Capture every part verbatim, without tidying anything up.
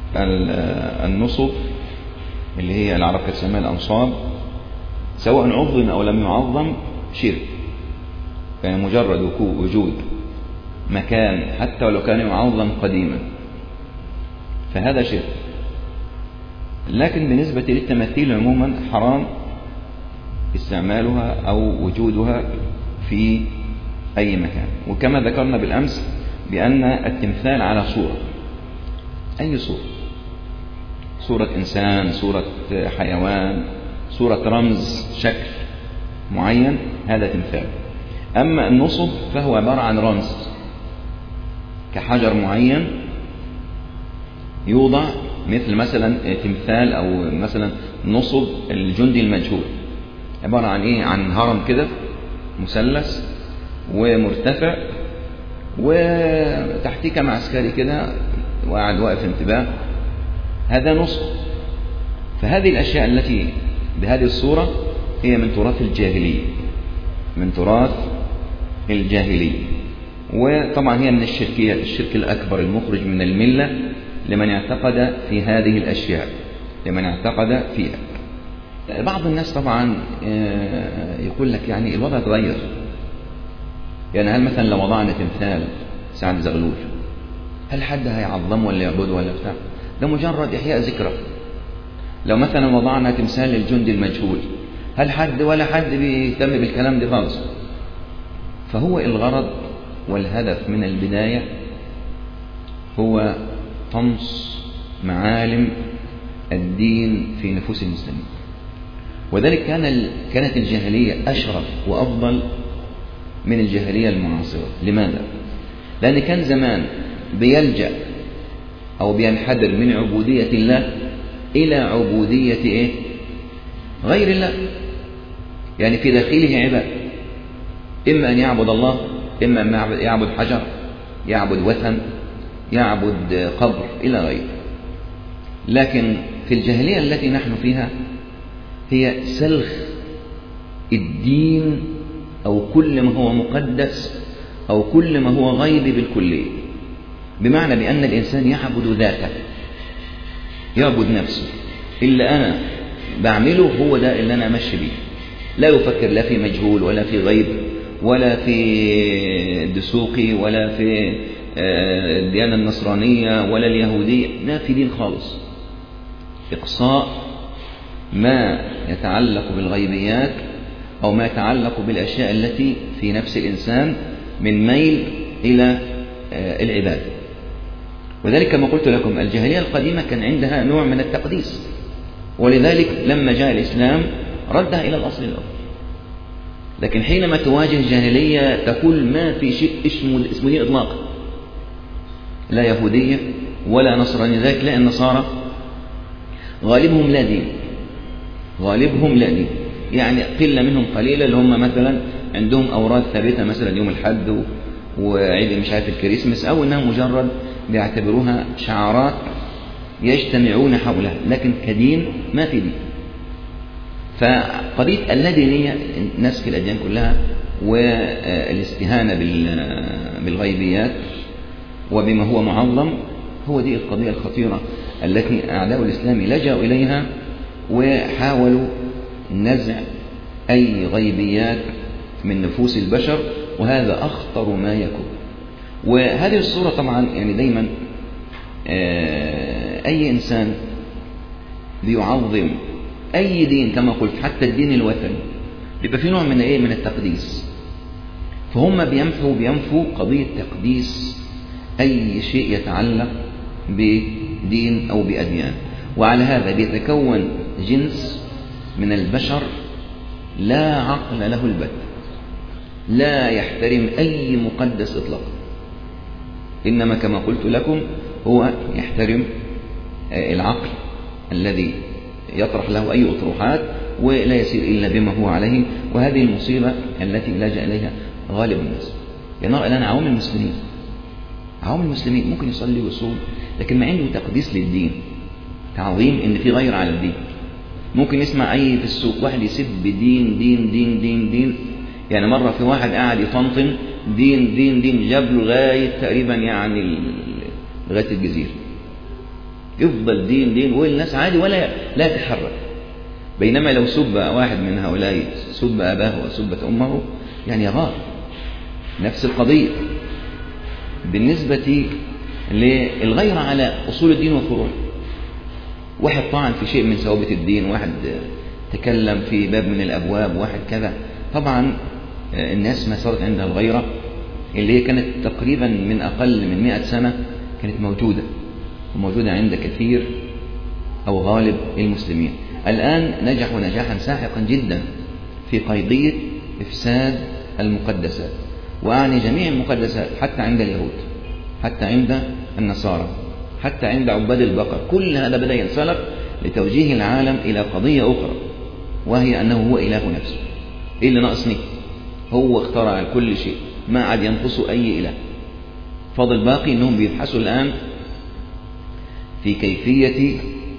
النصب اللي هي العرب كانت تسميها الأنصاب، سواء عظم أو لم يعظم شرك، يعني مجرد وجود مكان حتى ولو كان يعظم قديما فهذا شرك. لكن بالنسبة للتماثيل عموما حرام استعمالها أو وجودها في أي مكان. وكما ذكرنا بالأمس بأن التمثال على صورة، أي صورة، صورة إنسان، صورة حيوان، صورة رمز، شكل معين، هذا تمثال. أما النصب فهو عبارة عن رمز كحجر معين يوضع، مثل مثلا تمثال أو مثلا نصب الجندي المجهول، عبارة عن إيه؟ عن هرم كده مثلث ومرتفع وتحتيه كم عسكري كده وقاعد واقف انتباه، هذا نصب. فهذه الأشياء التي بهذه الصورة هي من تراث الجاهلية، من تراث الجاهلية، وطبعا هي من الشركيات، الشرك الأكبر المخرج من الملة لمن اعتقد في هذه الأشياء، لمن اعتقد فيها. بعض الناس طبعا يقول لك يعني الوضع تغير، يعني هل مثلا لو وضعنا تمثال سعد زغلول هل حد هيعظمه ولا يعبده ولا بتاع؟ ده مجرد إحياء ذكرى. لو مثلا وضعنا تمثال للجندي المجهول هل حد ولا حد بيهتم بالكلام ده خالص؟ فهو الغرض والهدف من البداية هو طمس معالم الدين في نفوس المسلمين. وذلك كان كانت الجاهلية أشرف وأفضل من الجاهلية المعاصرة. لماذا؟ لأن كان زمان بيلجأ أو بينحدر من عبودية الله إلى عبودية إيه؟ غير الله، يعني في داخله عباد، إما أن يعبد الله، إما أن يعبد حجر، يعبد وثن، يعبد قبر إلى غيره. لكن في الجاهلية التي نحن فيها هي سلخ الدين أو كل ما هو مقدس أو كل ما هو غيب بالكلية، بمعنى بأن الإنسان يعبد ذاته، يعبد نفسه، اللي أنا بعمله هو ده اللي أنا أمشي بيه، لا يفكر لا في مجهول ولا في غيب ولا في دسوقي ولا في الديانة النصرانية ولا اليهودية، لا في دين خالص. إقصاء ما يتعلق بالغيبيات أو ما يتعلق بالأشياء التي في نفس الإنسان من ميل إلى العبادة. وذلك كما قلت لكم الجاهلية القديمة كان عندها نوع من التقديس، ولذلك لما جاء الإسلام ردها إلى الأصل الأول. لكن حينما تواجه جاهلية تقول ما في شيء اسمه اسمه إطلاقا، لا يهودية ولا نصرانية، ذلك لا النصارى غالبهم لا دين، غالبهم لا دين، يعني قلة منهم قليلة اللي هم مثلا عندهم أوراد ثابتة مثلا يوم الحد وعيد مش عارف الكريسماس، أو إنها مجرد بيعتبروها شعارات يجتمعون حولها، لكن كدين ما في دين. فقضية اللادينية نسف الأديان كلها والاستهانة بالغيبيات وبما هو معظم هو دي القضية الخطيرة التي أعداء الإسلام لجأوا إليها وحاولوا نزع أي غيبيات من نفوس البشر، وهذا أخطر ما يكون. وهذه الصورة طبعا يعني دايما أي إنسان بيعظم أي دين كما قلت حتى الدين الوثني بيبقى فيه نوع من إيه؟ من التقديس. فهم بينفوا بينفوا قضية تقديس أي شيء يتعلق بدين أو بأديان. وعلى هذا بيتكون جنس من البشر لا عقل له البت، لا يحترم أي مقدس إطلاقا، إنما كما قلت لكم هو يحترم العقل الذي يطرح له أي أطروحات ولا يسير إلا بما هو عليه. وهذه المصيبة التي لجأ إليها غالب الناس. ينرى الآن عوام المسلمين، عوام المسلمين ممكن يصلي ويصوم لكن ما عنده تقديس للدين، تعظيم إن في غير على الدين. ممكن يسمع أي في السوق واحد يسب دين دين دين دين دين، يعني مرة في واحد قاعد يطنطن دين دين دين جاب له لغاية تقريبا يعني لغاية الجزيرة، يفضل دين دين والناس عادي ولا لا يتحرك. بينما لو سب واحد من هؤلاء سب أباه وسبت أمه يعني يغار. نفس القضية بالنسبة للغيرة على أصول الدين وفروعه. واحد طعن في شيء من ثوابت الدين، واحد تكلم في باب من الأبواب، واحد كذا. طبعا الناس ما صارت عندها الغيرة اللي هي كانت تقريبا من أقل من مئة سنة كانت موجودة وموجودة عند كثير أو غالب المسلمين. الآن نجحوا نجاحا ساحقا جدا في قضية إفساد المقدسات، وأعني جميع المقدسات، حتى عند اليهود، حتى عند النصارى، حتى عند عباد البقر. كل هذا بدأ ينسلق لتوجيه العالم إلى قضية أخرى، وهي أنه هو إله نفسه. إيه اللي ناقصني؟ هو اخترع كل شيء، ما عاد ينقصه أي إله. فاضل باقي أنهم بيبحثوا الآن في كيفية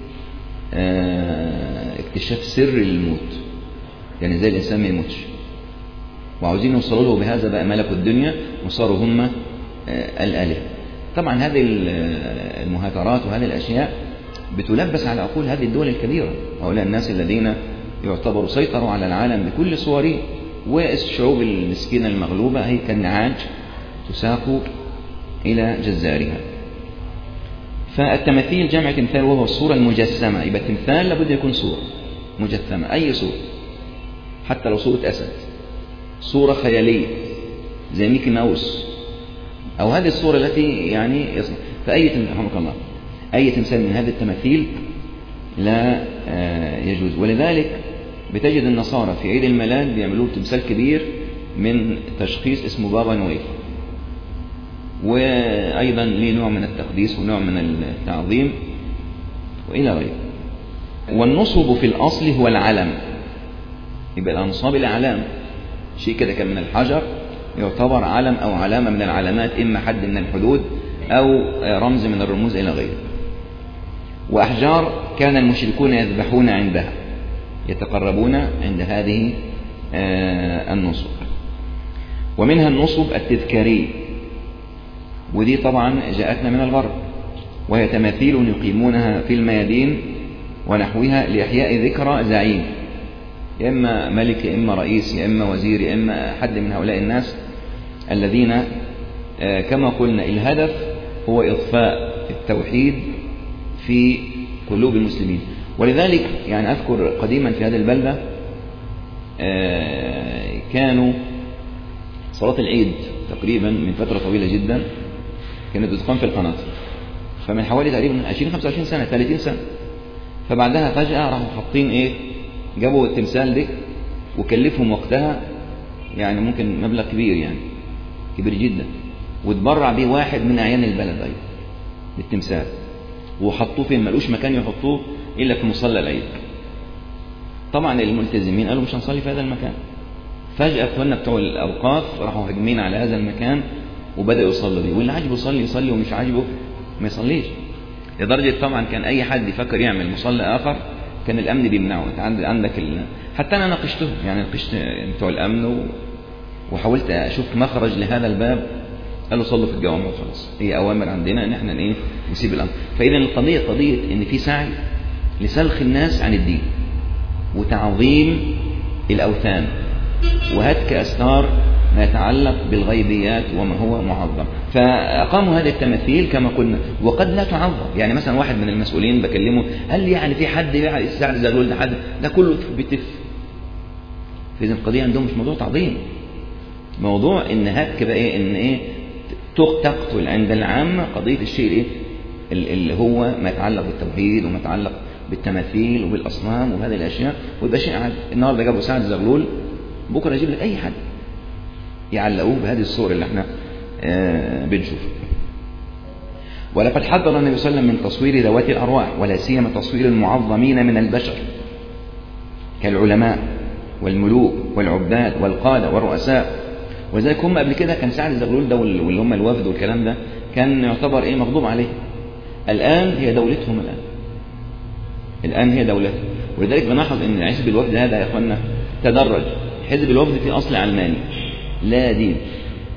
اكتشاف سر الموت، يعني زي الإنسان ما يموتش، وعاوزين يوصلوا له بهذا بقى ملكوا الدنيا وصاروا هم الآلهة. طبعا هذه المهاترات وهذه الأشياء بتلبس على عقول هذه الدول الكبيرة، هؤلاء الناس الذين يعتبروا سيطروا على العالم بكل صوره، والشعوب المسكينة المغلوبة هي كالنعاج تساق إلى جزارها. فالتماثيل جمع تمثال، وهو الصورة المجسمة. يبقى التمثال لابد يكون صورة مجسمة، أي صورة، حتى لو صورة أسد، صورة خيالية زي ميكي ماوس، أو هذه الصورة التي يعني يصنع. فأي تمثال رحمك الله أي تمثال من هذه التماثيل لا يجوز. ولذلك بتجد النصارى في عيد الميلاد بيعملوا تمثال كبير من تشخيص اسمه بابا نويل، وأيضا له نوع من التقديس ونوع من التعظيم وإلى غيره. والنصب في الأصل هو العلم. يبقى الأنصاب الأعلام، شيء كده كان من الحجر يعتبر علم أو علامة من العلامات، إما حد من الحدود أو رمز من الرموز إلى غيره. وأحجار كان المشركون يذبحون عندها، يتقربون عند هذه النصب. ومنها النصب التذكاري، ودي طبعا جاءتنا من الغرب، وهي تماثيل يقيمونها في الميادين ونحوها لإحياء ذكرى زعيم، يا إما ملك يا إما رئيس يا إما وزير يا إما حد من هؤلاء الناس الذين كما قلنا الهدف هو إضفاء التوحيد في قلوب المسلمين. ولذلك يعني أذكر قديما في هذه البلدة كانوا صلاة العيد تقريبا من فترة طويلة جدا كانت بتقام في القناطر، فمن حوالي تقريبا عشرين خمسة وعشرين سنة ثلاثين سنة، فبعدها فجأة راحوا حاطين إيه، جابوا التمثال ده وكلفهم وقتها يعني ممكن مبلغ كبير، يعني كبير جدا، وتبرع به واحد من أعيان البلد أيضا بالتمثال، وحطوه فين؟ ملوش مكان يحطوه إلا في مصلى العيد. طبعا الملتزمين قالوا مش هنصلي في هذا المكان. فجأة اخواننا بتوع الأوقاف راحوا هجمين على هذا المكان وبدأوا يصلوا به، واللي عاجبه يصلي يصلي ومش عاجبه ما يصليش. لدرجة طبعا كان أي حد يفكر يعمل مصلى آخر كان الأمن بيمنعه. أنت عندك ال... حتى أنا ناقشتهم، يعني ناقشت بتوع الأمن و... وحاولت أشوف مخرج لهذا الباب. قالوا صلوا في الجوامع وخلاص، هي أوامر عندنا إن إحنا إيه نسيب الأمر. فإذا القضية قضية إن في سعي لسلخ الناس عن الدين وتعظيم الأوثان وهتك أستار ما يتعلق بالغيبيات وما هو معظم. فأقاموا هذه التماثيل كما قلنا، وقد لا تعظم. يعني مثلا واحد من المسؤولين بكلمه قال لي يعني في حد يعني السعر زغلول ده حد ده كله بتف. فإذا القضية عندهم مش موضوع تعظيم، موضوع إن هتك بقى إيه، إن إيه تقتل عند العامة قضية الشيء إيه اللي هو ما يتعلق بالتوحيد وما يتعلق بالتماثيل وبالأصنام وهذه الأشياء، ويبقى شيء عادي. النهارده جابوا سعد زغلول، بكرة يجيب لك أي حد يعلقوه بهذه الصور اللي احنا آه بنشوفها. ولقد حذر النبي صلى الله عليه وسلم من تصوير ذوات الأرواح، ولا سيما تصوير المعظمين من البشر كالعلماء والملوك والعباد والقادة والرؤساء. وذلك هم قبل كده كان سعد زغلول ده واللي هم الوفد والكلام ده كان يعتبر ايه مغضوب عليه. الآن هي دولتهم، الآن الآن هي دولتهم. ولذلك بنلاحظ ان حزب الوفد هذا يا اخوانا تدرج. حزب الوفد في أصل علماني لا دين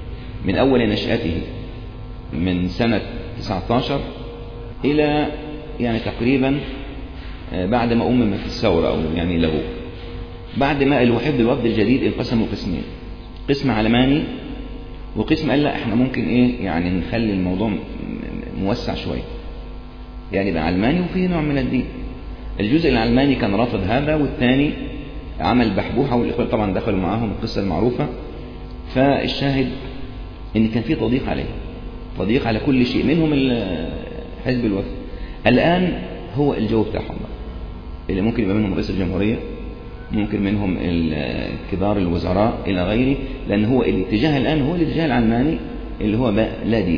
من أول نشأته من سنة تسعة عشر إلى يعني تقريبا بعد ما أممت الثورة أو يعني لغوه. بعد ما الوحيد الوفد الجديد انقسموا قسمين، قسم علماني وقسم قال لا احنا ممكن ايه يعني نخلي الموضوع موسع شوية، يعني يبقى علماني وفيه نوع من الدين. الجزء العلماني كان رافض هذا، والثاني عمل بحبوحة، والإخوان طبعا دخلوا معاهم القصة المعروفة. فالشاهد ان كان في تضييق عليه، تضييق على كل شيء، منهم حزب الوفد. الآن هو الجو بتاعهم اللي ممكن يبقى منهم رئيس الجمهورية، ممكن منهم كبار الوزراء إلى غيره، لأن هو الاتجاه الآن هو الاتجاه العلماني اللي هو لا دين.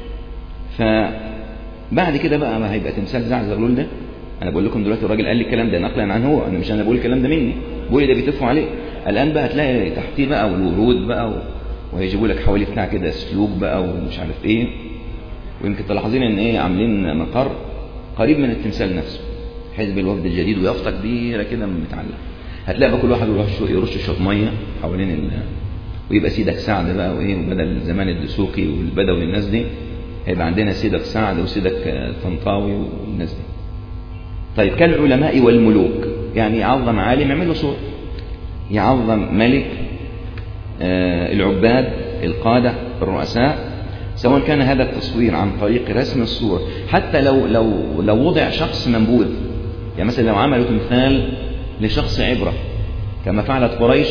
فبعد كده بقى ما هيبقى تمثال زعزغلول ده. أنا بقول لكم دلوقتي الراجل قال لي الكلام ده نقلا عن هو، أنا مش أنا بقول الكلام ده مني، بقول ده بيتفقوا عليه. الآن بقى تلاقي تحتيه بقى والورود بقى، وهيجيبوا لك حوالي بتاع كده سلوك بقى ومش عارف إيه، ويمكن تلاحظين إن إيه عاملين مقر قريب من التمثال نفسه، حزب الوفد الجديد، ويافطة كبيرة كده متعلقة. هتلاقي بقى كل واحد يرش شوط ميه حوالين ال... ويبقى سيدك سعد بقى وايه، وبدل زمان الدسوقي والبدوي الناس دي هيبقى عندنا سيدك سعد وسيدك طنطاوي والناس دي. طيب كالعلماء والملوك، يعني يعظم عالم يعمل له صورة، يعظم ملك، آه العباد، القادة، الرؤساء، سواء كان هذا التصوير عن طريق رسم الصورة، حتى لو لو لو وضع شخص منبوذ، يعني مثلا لو عملوا تمثال لشخص عبرة كما فعلت قريش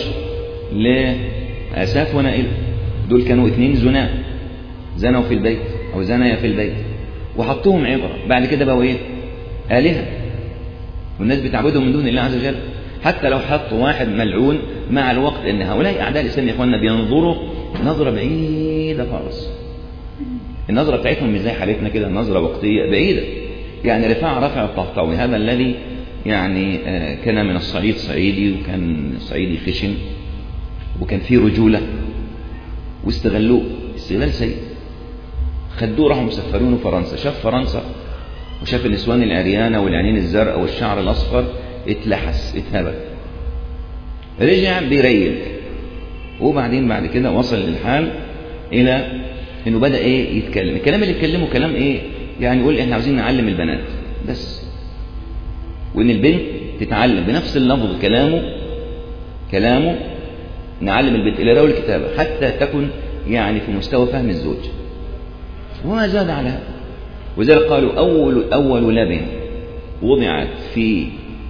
لآساف ونائل، دول كانوا اثنين زنا زنوا في البيت أو زنايا في البيت، وحطوهم عبرة. بعد كده بقوا إيه؟ آلهة، والناس بتعبدهم من دون الله عز وجل. حتى لو حطوا واحد ملعون مع الوقت، إن هؤلاء أعداء الإسلام يا إخواننا بينظروا نظرة بعيدة خالص. النظرة بتاعتهم مش زي حالتنا كده، نظرة وقتية بعيدة. يعني رفاعة رافع الطهطاوي هذا الذي يعني كان من الصعيد صعيدي، وكان صعيدي خشن، وكان فيه رجولة، واستغلوه استغلال سيء. خدوه راحوا مسفرونه فرنسا، شاف فرنسا وشاف النسوان العريانة والعينين الزرقاء والشعر الأصفر، اتلحس اتهبل، رجع بيريل. وبعدين بعد كده وصل للحال إلى إنه بدأ إيه يتكلم. الكلام اللي يتكلمه كلام إيه يعني، يقول إحنا عاوزين نعلم البنات بس، وإن البنت تتعلم بنفس اللفظ كلامه كلامه نعلم البنت القراءة والكتابة حتى تكن يعني في مستوى فهم الزوج، وما زاد على هذا. وذلك قالوا أول أول لبن وضعت في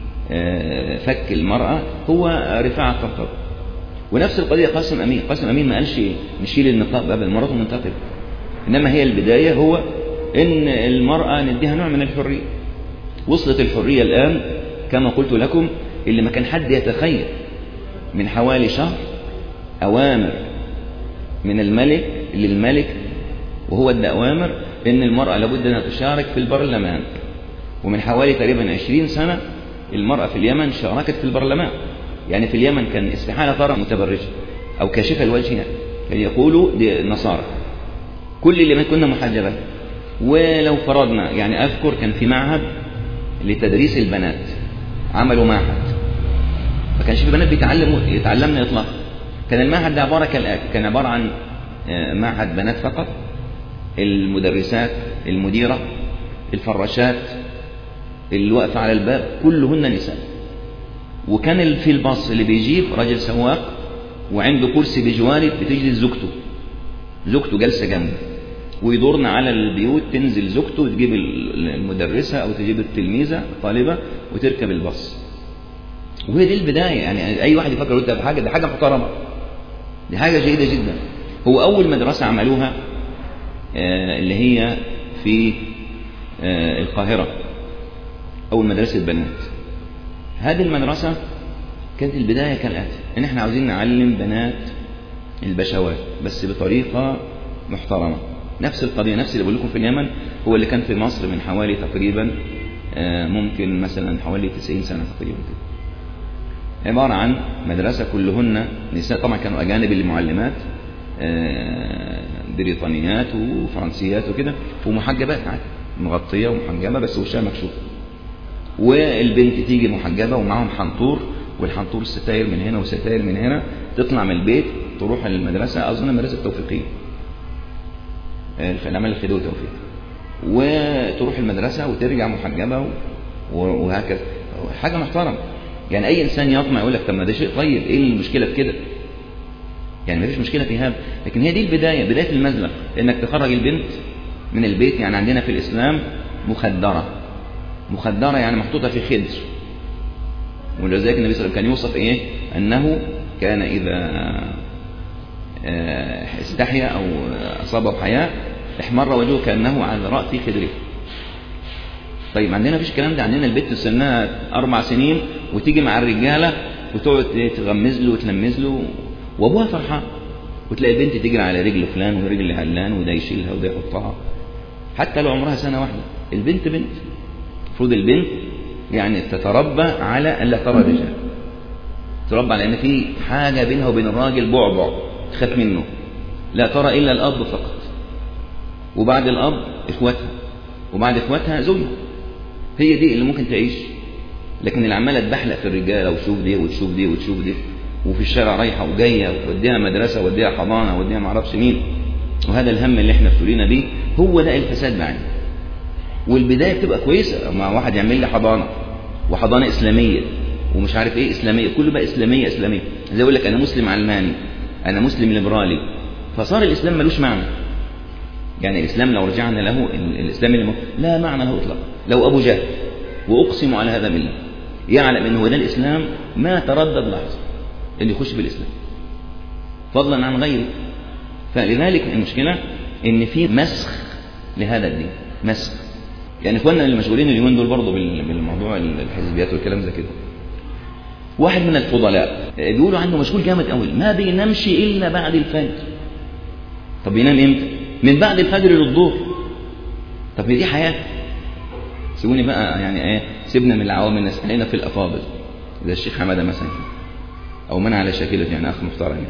فك المرأة هو رفاعة الطهطاوي. ونفس القضية قاسم أمين. قاسم أمين ما قالش نشيل النقاب قبل مراته منتقبة، إنما هي البداية هو إن المرأة نديها نوع من الحرية. وصلت الحرية الآن كما قلت لكم، اللي ما كان حد يتخيل من حوالي شهر أوامر من الملك للملك، وهو ادى أوامر إن المرأة لابد أن تشارك في البرلمان. ومن حوالي تقريبا عشرين سنة المرأة في اليمن شاركت في البرلمان. يعني في اليمن كان استحالة ترى متبرجة أو كاشفة الوجه، يعني كان يقولوا دي نصارى، كل اللي ما كنا محجبات. ولو فرضنا يعني أذكر كان في معهد لتدريس البنات، عملوا معهد، ما كانش في بنات بيتعلموا يتعلمنا إطلاقا. كان المعهد ده عبارة كالآتي، كان عبارة عن معهد بنات فقط، المدرسات، المديرة، الفراشات، اللي واقفة على الباب كلهن نساء. وكان في الباص اللي بيجيب راجل سواق وعنده كرسي بجواره بتجلس زوجته، زوجته جالسة جنبه، ويدورنا على البيوت، تنزل زوجته وتجيب المدرسة أو تجيب التلميذة الطالبة وتركب الباص. وهي دي البداية. يعني أي واحد يفكر يقول ده حاجة، ده حاجة محترمة، دي حاجة جيدة جدا. هو أول مدرسة عملوها اللي هي في القاهرة، أول مدرسة بنات. هذه المدرسة كانت البداية كالآتي، إن إحنا عاوزين نعلم بنات البشوات بس بطريقة محترمة. نفس القضية، نفس اللي بقول لكم في اليمن هو اللي كان في مصر من حوالي تقريبا ممكن مثلا حوالي تسعين سنة تقريبا كده. عبارة عن مدرسة كلهن نساء، طبعا كانوا أجانب اللي معلمات، بريطانيات وفرنسيات وكده، ومحجبات عادي، مغطية ومحجبة بس وشها مكشوف. والبنت تيجي محجبة ومعهم حنطور، والحنطور الستاير من هنا وستاير من هنا، تطلع من البيت تروح للمدرسة، أظن مدرسة توفيقية، العمل الخديوي توفيق. وتروح المدرسة وترجع محجبة وهكذا، حاجة محترمة. يعني أي إنسان يطمع يقول لك طب ما ده شيء طيب، إيه المشكلة في كده؟ يعني ما فيش مشكلة في هذا، لكن هي دي البداية، بداية المزلق، إنك تخرج البنت من البيت. يعني عندنا في الإسلام مخدرة، مخدرة يعني محطوطة في خدر. ولذلك النبي صلى الله عليه وسلم كان يوصف إيه؟ أنه كان إذا استحيا أو أصابه حياء احمر وجهه كأنه على رأس خدره. طيب عندنا مفيش الكلام ده، عندنا البنت سنها أربع سنين وتيجي مع الرجالة وتقعد تغمز له وتلمز له وأبوها فرحان، وتلاقي البنت تجري على رجل فلان ورجل علان وده يشيلها وده يحطها، حتى لو عمرها سنة واحدة. البنت بنت، المفروض البنت يعني تتربى على ألا ترى الرجال، تربى على أن في حاجة بينها وبين الراجل بعبع تخاف منه، لا ترى إلا الأب فقط، وبعد الأب إخوتها، وبعد إخوتها زوجها. هي دي اللي ممكن تعيش. لكن اللي عمالة تبحلق في الرجالة وتشوف دي وتشوف دي وتشوف دي، وفي الشارع رايحة وجاية ووديها مدرسة ووديها حضانة ووديها معرفش مين، وهذا الهم اللي احنا ابتلينا بيه، هو ده الفساد معنا. والبداية بتبقى كويسة، مع واحد يعمل لي حضانة وحضانة إسلامية ومش عارف ايه إسلامية، كله بقى إسلامية إسلامية. زي يقول لك أنا مسلم علماني، أنا مسلم ليبرالي، فصار الإسلام ملوش معنى. يعني الإسلام لو رجعنا له، الإسلام اللي لا معنى له إطلاقا. لو أبو جهل، وأقسم على هذا بالله، يعلم أنه ده الإسلام ما تردد لحظة اللي يخش بالإسلام فضلا عن غيره. فلذلك المشكلة إن في مسخ لهذا الدين، مسخ. يعني إخواننا اللي مشغولين اليومين دول برضه بالموضوع الحزبيات والكلام زي كده، واحد من الفضلاء بيقولوا عنده مشغول جامد قوي، ما بينامش إلا بعد الفجر. طب بينام إمتى؟ من بعد الفجر للظهر. طب هي دي حياة؟ سيبوني بقى يعني ايه، سيبنا من العوام، الناس خلينا في الافاضل زي الشيخ حماده مثلا، او من على شاكلته، يعني اخ محترم. يعني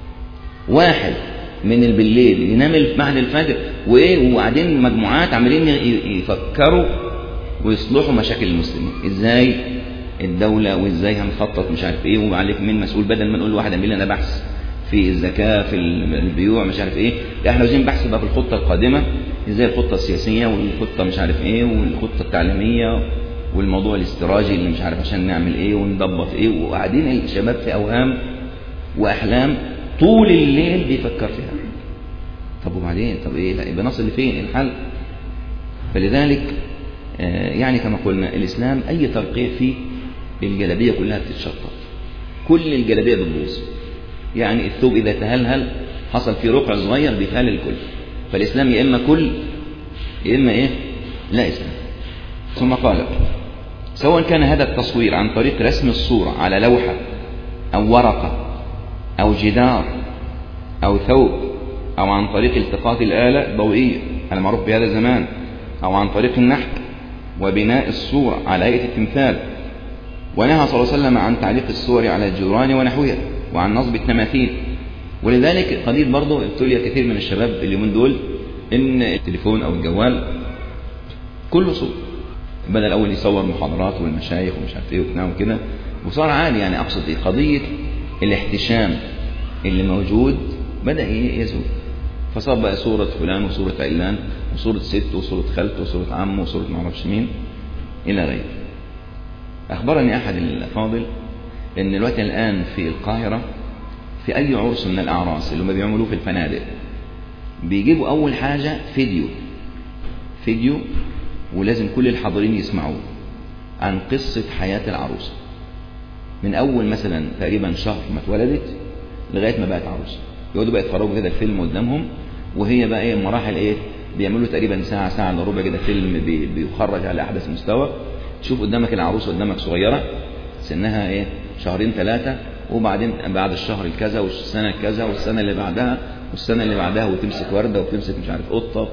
واحد من بالليل ينام بعد الفجر وايه، وبعدين مجموعات عاملين يفكروا ويصلحوا مشاكل المسلمين، ازاي الدوله وازاي هنخطط مش عارف ايه، وعليك مين مسؤول، بدل ما نقول لواحد اعمل لنا بحث في الزكاه في البيوع مش عارف ايه، احنا عاوزين بحث بقى في الخطه القادمه، ازاي الخطه السياسيه والخطه مش عارف ايه والخطه التعليميه والموضوع الاستراجي اللي مش عارف عشان نعمل ايه ونضبط ايه، وقاعدين الشباب في اوهام واحلام طول الليل بيفكر فيها. طب وبعدين طب ايه، لا يبقى نصل لفين الحل؟ فلذلك آه يعني كما قلنا الاسلام اي ترقيع فيه الجلابيه كلها بتتشطب، كل الجلابيه بتبوظ. يعني الثوب اذا تهلهل حصل فيه رقع صغير بيتهلل الكل. فالاسلام يا اما كل يا اما ايه لا اسلام. ثم قال سواء كان هذا التصوير عن طريق رسم الصورة على لوحة أو ورقة أو جدار أو ثوب، أو عن طريق التقاط الآلة الضوئية المعروف بهذا الزمان، أو عن طريق النحت وبناء الصورة على هيئة التمثال. ونهى صلى الله عليه وسلم عن تعليق الصور على الجدران ونحوها، وعن نصب التماثيل. ولذلك قليل برضه ابتلي كثير من الشباب اليومين دول إن التليفون أو الجوال كله صور، بدل الأول يصور محاضرات والمشايخ ومش عارف ايه وبتاع وكده، وصار عادي. يعني أقصد إيه، قضية الاحتشام اللي موجود بدأ يزول، فصار بقى صورة فلان وصورة علان وصورة ست وصورة خالت وصورة عم وصورة معرفش مين إلى غيره. أخبرني أحد الأفاضل إن الوقت الآن في القاهرة في أي عرس من الأعراس اللي هم بيعملوه في الفنادق بيجيبوا أول حاجة فيديو فيديو ولازم كل الحاضرين يسمعوه عن قصة حياة العروسة من أول مثلا تقريبا شهر ما اتولدت لغاية ما بقت عروسة. يقعدوا بقى يتفرجوا كده الفيلم قدامهم، وهي بقى ايه مراحل ايه، بيعملوا تقريبا ساعة ساعة الا ربع كده فيلم بيخرج على أحدث مستوى. تشوف قدامك العروسة قدامك صغيرة سنها ايه شهرين ثلاثة، وبعدين بعد الشهر الكذا والسنة الكذا والسنة اللي بعدها والسنة اللي بعدها، وتمسك وردة وتمسك مش عارف قطة.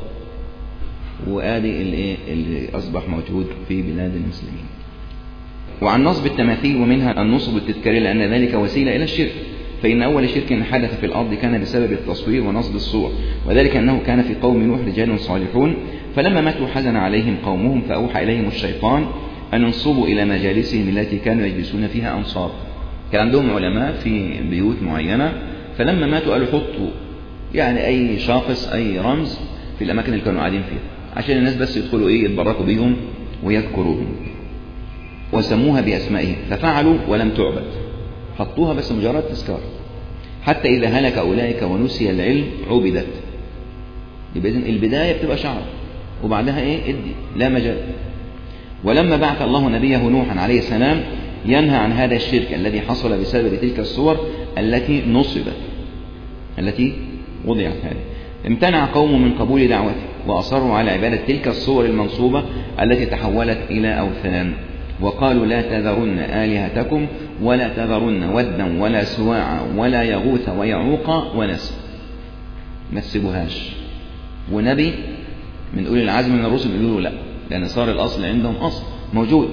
وآدي اللي, اللي أصبح موجود في بلاد المسلمين. وعن نصب التماثيل، ومنها النصب التذكاري لأن ذلك وسيلة إلى الشرك، فإن أول شرك حدث في الأرض كان بسبب التصوير ونصب الصور، وذلك أنه كان في قوم نوح رجال صالحون فلما ماتوا حزن عليهم قومهم فأوحى إليهم الشيطان أن ينصبوا إلى مجالسهم التي كانوا يجلسون فيها أنصاب. كان عندهم علماء في بيوت معينة، فلما ماتوا قالوا حطوا يعني أي شاخص أي رمز في الأماكن اللي كانوا قاعدين فيها عشان الناس بس يدخلوا إيه يتبركوا بيهم ويذكروهم، وسموها بأسمائهم ففعلوا ولم تعبد، حطوها بس مجرد تذكار، حتى إذا هلك أولئك ونسي العلم عبدت. يبقى إذن البداية بتبقى شعر وبعدها إيه ادي لا مجال. ولما بعث الله نبيه نوحا عليه السلام ينهى عن هذا الشرك الذي حصل بسبب تلك الصور التي نصبت التي وضعت هذه، امتنع قوم من قبول دعوته وأصروا على عبادة تلك الصور المنصوبة التي تحولت إلى أوثان، وقالوا لا تذرن آلهتكم ولا تذرن ودا ولا سواعا ولا يغوث ويعوق ونسر، ما تسيبوهاش. ونبي من أولي العزم من الرسل يقولوا لا، لأن صار الأصل عندهم أصل موجود.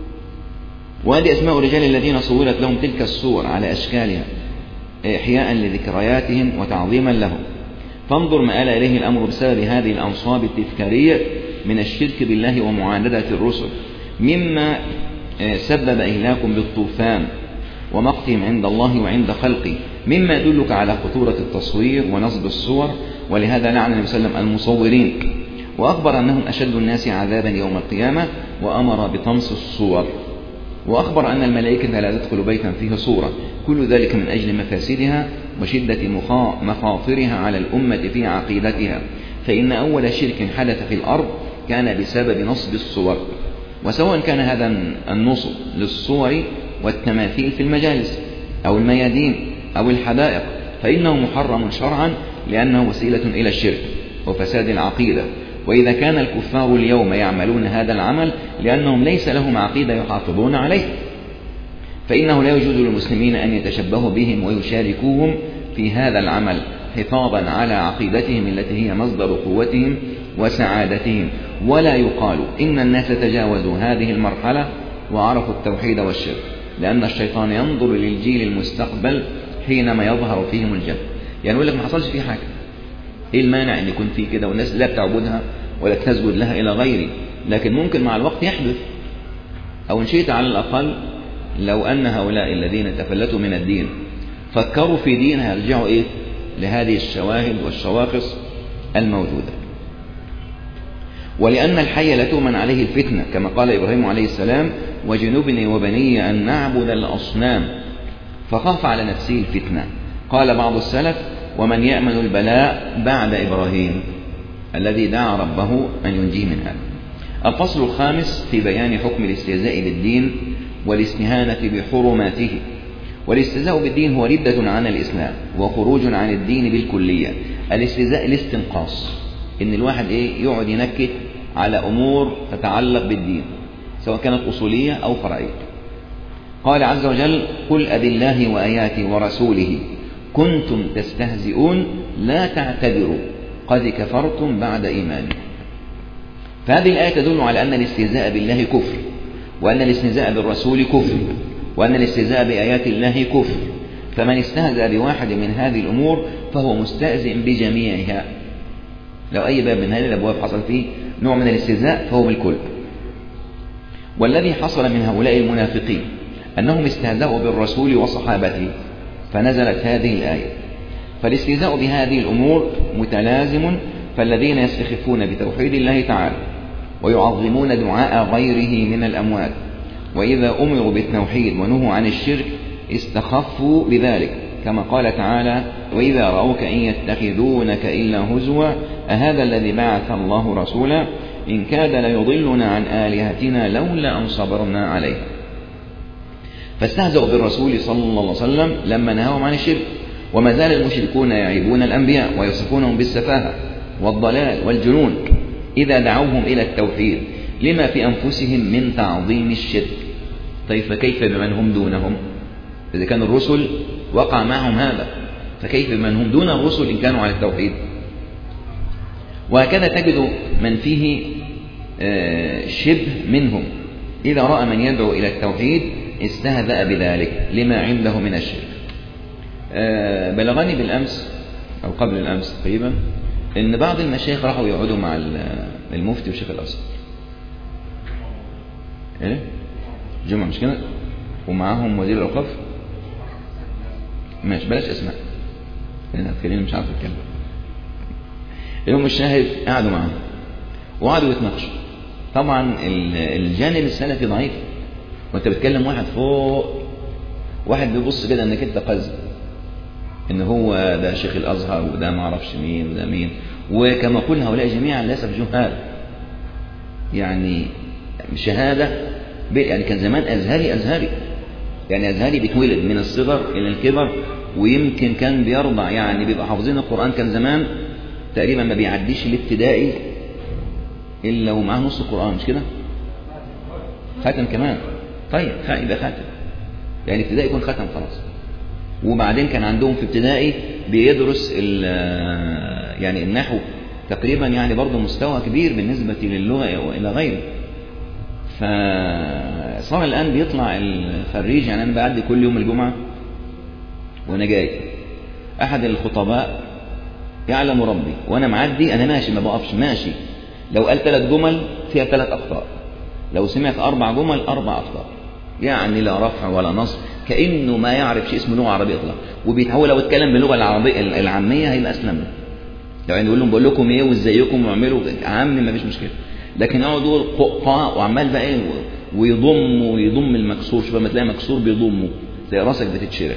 وهذه أسماء الرجال الذين صورت لهم تلك الصور على أشكالها إحياء لذكرياتهم وتعظيما لهم. فانظر ما آل إليه الأمر بسبب هذه الأنصاب التذكارية من الشرك بالله ومعاندة الرسل، مما سبب إهلاكم بالطوفان ومقتهم عند الله وعند خلقه، مما يدلك على خطورة التصوير ونصب الصور. ولهذا لعن النبي صلى الله عليه وسلم المصورين، وأخبر أنهم أشد الناس عذابا يوم القيامة، وأمر بطمس الصور، وأخبر أن الملائكة لا تدخل بيتا فيه صورة، كل ذلك من أجل مفاسدها وشدة مخاطرها على الأمة في عقيدتها. فإن أول شرك حدث في الأرض كان بسبب نصب الصور، وسواء كان هذا النصب للصور والتماثيل في المجالس أو الميادين أو الحدائق فإنه محرم شرعا، لأنه وسيلة إلى الشرك وفساد العقيدة. وإذا كان الكفار اليوم يعملون هذا العمل لأنهم ليس لهم عقيدة يحافظون عليه، فإنه لا يجوز للمسلمين أن يتشبهوا بهم ويشاركوهم في هذا العمل حفاظا على عقيدتهم التي هي مصدر قوتهم وسعادتهم. ولا يقال إن الناس تجاوزوا هذه المرحلة وعرفوا التوحيد والشرك، لأن الشيطان ينظر للجيل المستقبل حينما يظهر فيهم الجهل. يعني يقول لك ما حصلش فيه حاجة، إيه المانع أن يكون فيه كده والناس لا تعبدها ولا تسجد لها إلى غيره، لكن ممكن مع الوقت يحدث. أو إن شئت على الأقل لو أن هؤلاء الذين تفلتوا من الدين فكروا في دين هيرجعوا إيه لهذه الشواهد والشواخص الموجودة. ولأن الحي لا تؤمن عليه الفتنة، كما قال إبراهيم عليه السلام وجنبني وبني أن نعبد الأصنام، فخاف على نفسه الفتنة. قال بعض السلف ومن يأمن البلاء بعد إبراهيم الذي دعا ربه أن ينجيه من هذا. الفصل الخامس في بيان حكم الاستهزاء بالدين والاستهانة بحرماته. والاستهزاء بالدين هو ردة عن الإسلام وخروج عن الدين بالكلية. الاستهزاء الاستنقاص، إن الواحد إيه يقعد ينكت على أمور تتعلق بالدين سواء كانت أصولية أو فرعية. قال عز وجل قل أبالله وآياته ورسوله كنتم تستهزئون لا تعتذروا قد كفرتم بعد إيمانكم. فهذه الآية تدل على أن الاستهزاء بالله كفر، وأن الاستهزاء بالرسول كفر، وأن الاستهزاء بآيات الله كفر. فمن استهزأ بواحد من هذه الأمور فهو مستهزئ بجميعها. لو أي باب من هذه الأبواب حصل فيه نوع من الاستهزاء فهو بالكل. والذي حصل من هؤلاء المنافقين أنهم استهزأوا بالرسول وصحابته فنزلت هذه الآية. فالاستهزاء بهذه الأمور متلازم، فالذين يستخفون بتوحيد الله تعالى ويعظمون دعاء غيره من الأموات وإذا أمروا بالتوحيد ونهوا عن الشرك استخفوا بذلك، كما قال تعالى وإذا رأوك إن يتخذونك إلا هزوا أهذا الذي بعث الله رسولا إن كاد ليضلنا عن آلهتنا لولا أن صبرنا عليه. فاستهزأوا بالرسول صلى الله عليه وسلم لما نهاهم عن الشرك، وما زال المشركون يعيبون الأنبياء ويصفونهم بالسفاهة والضلال والجنون إذا دعوهم إلى التوحيد لما في أنفسهم من تعظيم الشرك. طيب فكيف بمن هم دونهم؟ إذا كان الرسل وقع معهم هذا، فكيف بمن هم دون الرسل إن كانوا على التوحيد؟ وهكذا تجد من فيه شبه منهم إذا رأى من يدعو إلى التوحيد استهزأ بذلك لما عنده من الشرك. بلغني بالأمس أو قبل الأمس تقريبا إن بعض المشايخ راحوا يقعدوا مع المفتي والشيخ الأزهر إيه؟ جمعة مش كده؟ ومعاهم وزير الأوقاف. ماشي بلاش اسماء لأن هتخليني مش عارف أتكلم. يوم الشاهد قعدوا معاهم وقعدوا يتناقشوا. طبعا الجانب السلفي ضعيف، وانت بتكلم واحد فوق، واحد بيبص كده انك انت قذب، ان هو ده شيخ الازهر وده ما اعرفش مين وده مين، وكما قلنا هؤلاء جميعا للاسف جهال. يعني شهاده يعني كان زمان ازهري ازهري يعني ازهري بيتولد من الصغر الى الكبر، ويمكن كان بيرضع، يعني بيبقى حافظين القران. كان زمان تقريبا ما بيعديش الابتدائي الا ومعاه نص القران، مش كده؟ ختم كمان. طيب يبقى خاتم، يعني ابتدائي يكون ختم خلاص. وبعدين كان عندهم في ابتدائي بيدرس يعني النحو تقريبا، يعني برضه مستوى كبير بالنسبة للغة وإلى غيره. فصار الآن بيطلع الخريج، يعني أنا بعدي كل يوم الجمعة وأنا جاي، أحد الخطباء يعلم ربي وأنا معدي، أنا ماشي ما بقفش ماشي، لو قال ثلاث جمل فيها ثلاث أخطاء، لو سمعت أربع جمل أربع أخطاء، يعني لا رفع ولا نصب، كأنه ما يعرف شيء اسمه لغة عربية إطلاقا. وبيتحول لو اتكلم باللغة العربية العامية هيبقى أسلم له، يعني يقول لهم بقول لكم إيه وإزيكم واعملوا عامي ما فيش مشكلة. لكن يقعد يقول قاء وعمال بقى إيه ويضم ويضم المكسور، شوف لما تلاقي مكسور بيضمه تلاقي راسك بتتشرخ.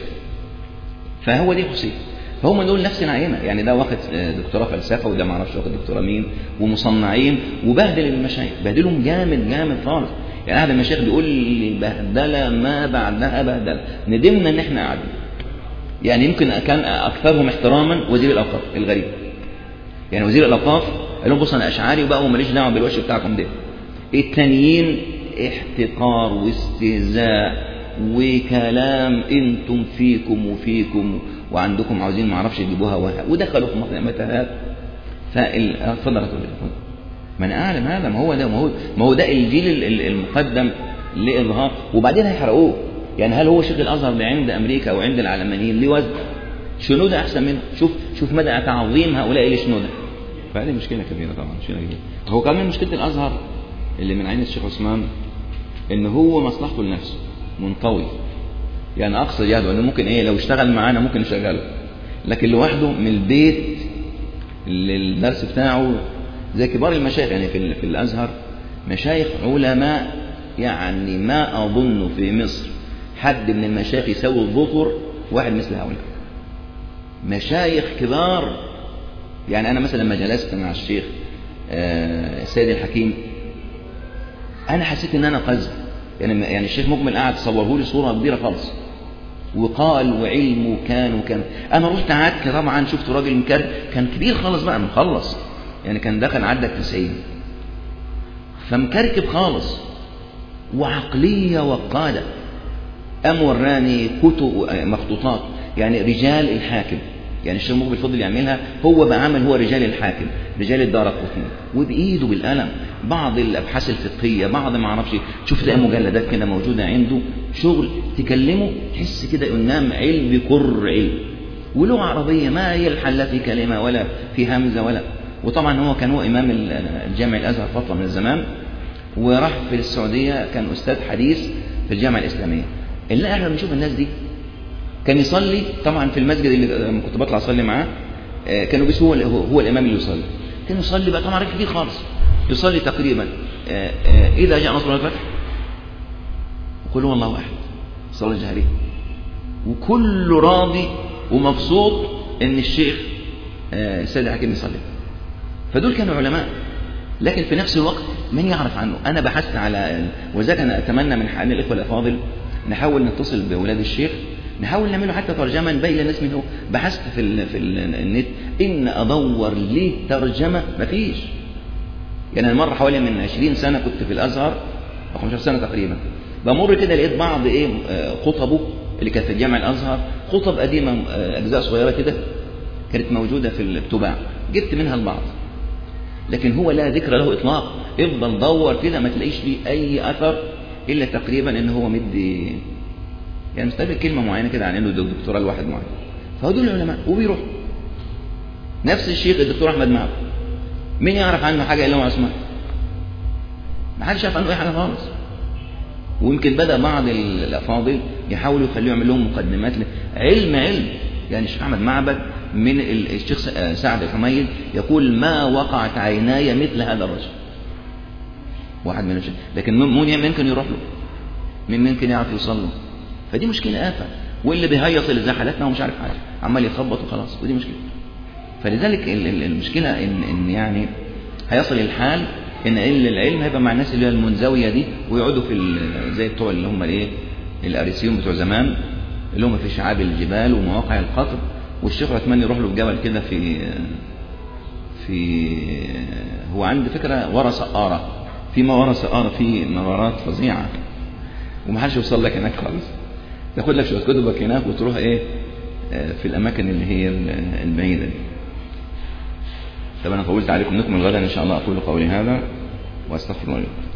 فهو دي خصية. فهم دول نفس العينة، يعني ده واخد دكتوراه فلسفة وده ما اعرفش واخد دكتوراه مين، ومصنعين، وبهدل المشايخ بهدلهم جامد جامد خالص. يعني أحد المشايخ بيقول لي بهدلة ما بعدها بهدلة، ندمنا إن إحنا قاعدين. يعني يمكن كان أكثرهم احتراما وزير الأوقاف الغريب، يعني وزير الأوقاف قال لهم بص أنا أشعري وبقى وماليش دعوة بالوش بتاعكم ده. التانيين احتقار واستهزاء وكلام انتم فيكم وفيكم وعندكم عاوزين ما اعرفش يجيبوها وها، ودخلوا في متاهات. فالفضل ما انا اعلم هذا، ما هو ده ما هو ما هو ده الجيل المقدم لاظهار، وبعدين هيحرقوه. يعني هل هو شيخ الازهر اللي عند امريكا او عند العلمانيين ليه وزن؟ شنودة احسن منه. شوف شوف مدى تعظيم هؤلاء لشنودة. فهذه مشكله كبيره طبعا، مشكله كبيره. هو كمان مشكله الازهر اللي من عين الشيخ عثمان ان هو مصلحته لنفسه منطوي. يعني اقصد يعني انه ممكن ايه لو اشتغل معانا ممكن نشغله، لكن لوحده من البيت للدرس بتاعه زي كبار المشايخ. يعني في, في الازهر مشايخ علماء، يعني ما اظن في مصر حد من المشايخ يسوي الظفر واحد مثل هؤلاء مشايخ كبار. يعني انا مثلا لما جلست مع الشيخ السيد الحكيم انا حسيت ان انا قذب. يعني يعني الشيخ مقبل قاعد صوره لي صوره كبيره خالص، وقال وعلمه كان وكان. انا رحت قعدت طبعا شفت راجل مكر كان كبير خالص بقى مخلص، يعني كان دخل عدى التسعين، فمكركب خالص وعقليه وقاده. قام وراني كتب مخطوطات، يعني رجال الحاكم، يعني الشيخ مقبل فضل يعملها هو بعمل، هو رجال الحاكم رجال الدارقطني، وبايده بالقلم بعض الابحاث الفقهيه بعض ما اعرفش. شوف تلاقي مجلدات كده موجوده عنده، شغل تكلمه تحس كده قدام علم بكر علم، ولغه عربيه ما يلحل لا في كلمه ولا في همزه ولا. وطبعا هو كان هو امام الجامع الازهر فتره من الزمان، وراح في السعوديه كان استاذ حديث في الجامعه الاسلاميه. اللي احنا بنشوف الناس دي كان يصلي طبعا في المسجد اللي كنت بطلع اصلي معاه، كانوا بس هو هو الامام اللي يصلي. كان يصلي بقى طبعا كبير خالص، يصلي تقريبا اذا جاء نصر الفتح قل هو الله احد صلاه الجهريه، وكل راضي ومبسوط ان الشيخ السيد الحكيم يصلي. فدول كانوا علماء، لكن في نفس الوقت من يعرف عنه. انا بحثت على، وذلك انا اتمنى من حال الاخوه الافاضل نحاول نتصل باولاد الشيخ، نحاول نعمله حتى ترجمه نبين للناس منه. بحثت في ال في ال النت ان ادور ليه ترجمه مفيش. يعني انا مره حوالي من عشرين سنه كنت في الازهر او خمستاشر سنه تقريبا، بمر كده لقيت بعض ايه خطبه اللي كانت في الجامع الازهر، خطب قديمه اجزاء صغيره كده كانت موجوده في الطباع، جبت منها البعض، لكن هو لا ذكر له اطلاق. افضل دور كده ما تلاقيش فيه اي اثر الا تقريبا ان هو مدي يعني مستقبل كلمه معينه كده عن انه دكتوراه لواحد معين. فهو دول العلماء وبيروح. نفس الشيخ الدكتور احمد معه، مين يعرف عنه حاجه الا هو عثمان؟ ما حدش يعرف عنه اي حاجه خالص. ويمكن بدا بعض الافاضل يحاولوا يخلوه يعمل لهم مقدمات علم علم. يعني الشيخ احمد معبد من الشيخ سعد الحميد يقول ما وقعت عيناي مثل هذا الرجل، واحد من المشايخ، لكن مين ممكن يروح له؟ مين ممكن يعرف يوصل له؟ فدي مشكلة آفة. واللي بيهيص اللي زي حالتنا ومش عارف حاجة، عمال يخبط وخلاص، ودي مشكلة. فلذلك المشكلة إن, إن يعني هيصل الحال إن العلم هيبقى مع الناس اللي هي المنزوية دي، ويقعدوا في زي بتوع اللي هم الايه الأريسيون بتوع زمان، اللي هم في شعاب الجبال ومواقع القطر، والشيخ عثمان يروح له في جبل كده في في هو عنده فكرة ورا سقارة، في ما ورا سقارة، في مغارات فظيعة ومحدش يوصل لك هناك خالص، تاخد لك شوية كتبك هناك وتروح ايه في الأماكن اللي هي البعيدة دي. طب أنا طولت عليكم، نكمل غدا إن شاء الله. أقول قولي هذا وأستغفر الله لكم.